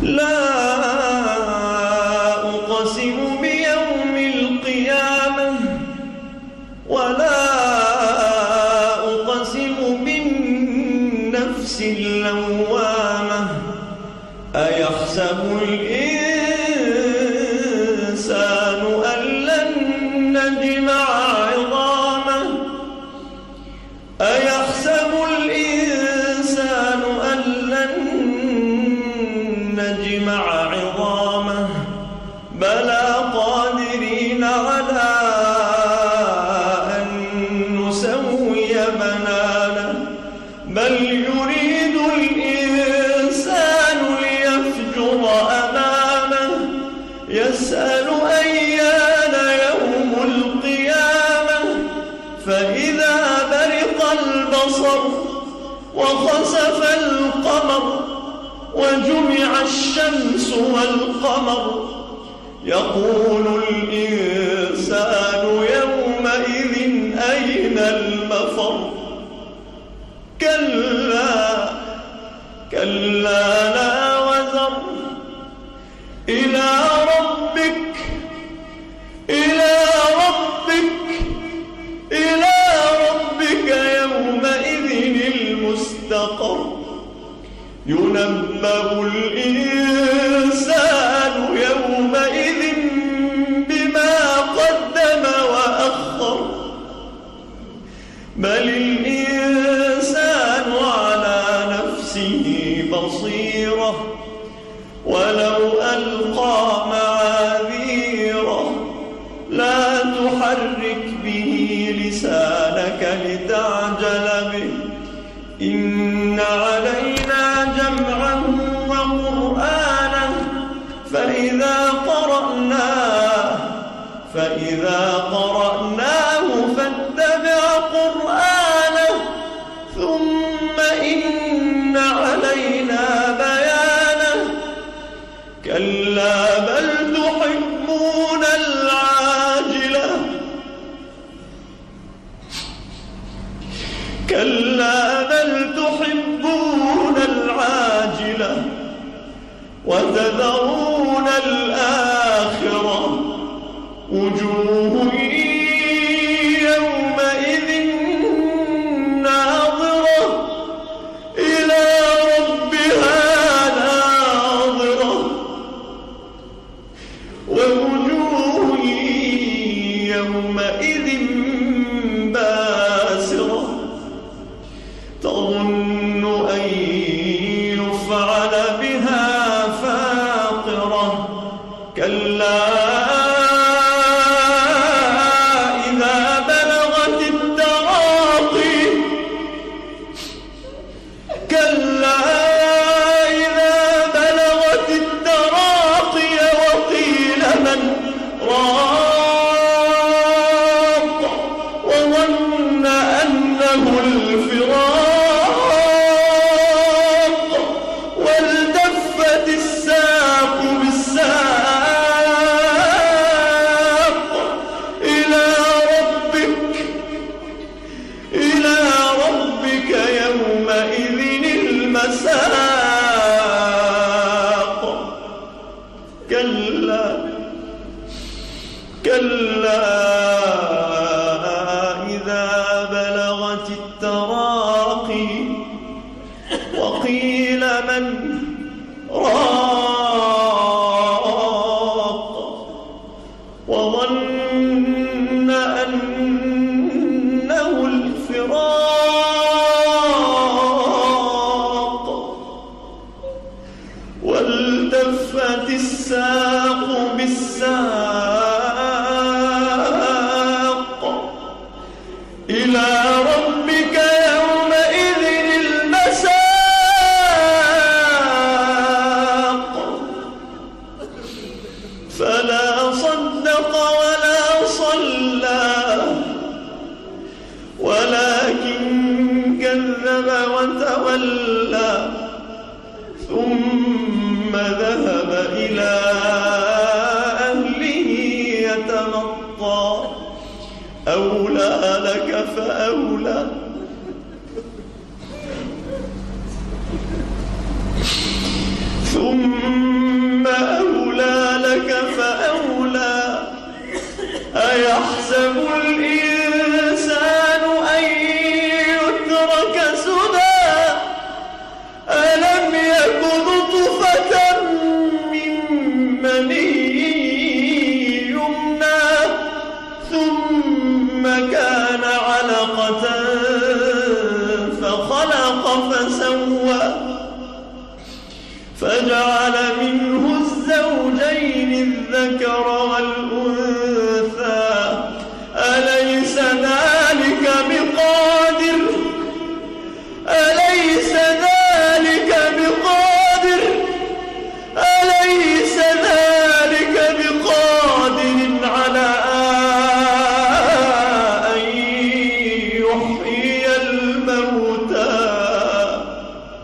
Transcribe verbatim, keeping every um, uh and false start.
لا أقسم بيوم القيامة ولا أقسم بالنفس اللوامة أيحسب الإنسان أن لن نجمع عظامه أيحسب الإنسان أن لن نجمع عظامه بلى قادرين على أن نسوي بنانه بل يريد الإنسان ليفجر أمامه يسأل أيان يوم القيامة فإذا برق البصر وخسف القمر وجمع الشمس والقمر يقول الإنسان يومئذ أين المفر كلا كلا لا وزر إلى ربك إلى ربك إلى ربك يومئذ المستقر ينبأ الإنسان يومئذ بما قدم وأخر بل الإنسان على نفسه بصيرة ولو ألقى معاذيره لا تحرك به لسانك لتعجل به إن علينا جمعه وقرآنه فإذا قرأناه فإذا قرأناه فاتبع قرآنه ثم إن علينا بيانه كلا بل تحبون العاجلة كلا بل تحبون العاجلة وتذرون الآخرة وجوه يومئذ ناظرة إلى ربها ناظرة ووجوه يومئذ باسرة تظن أن يفعل بها فاقرة كلا إذا بلغت التراقي كلا إذا بلغت التراقي وقيل من راق وظن أنه الفراق والتفت الساق بالساق إلى ربك إلى ربك يومئذ المساق كلا كلا إذا بلغت التراقي وقيل من راق وظن أنه الفراق والتفت الساق بالساق إلى ربك يومئذ المساق فلا صدق ولا صلى ولكن كذب وتولى ثم ذهب إلى أهله يتمطى أولى لك فأولى ثم أيحسب الإنسان أن يترك سدى ألم يك نطفة من مني يمنى ثم كان علقة فخلق فسوى فجعل منه الزوجين الذكر والأنثى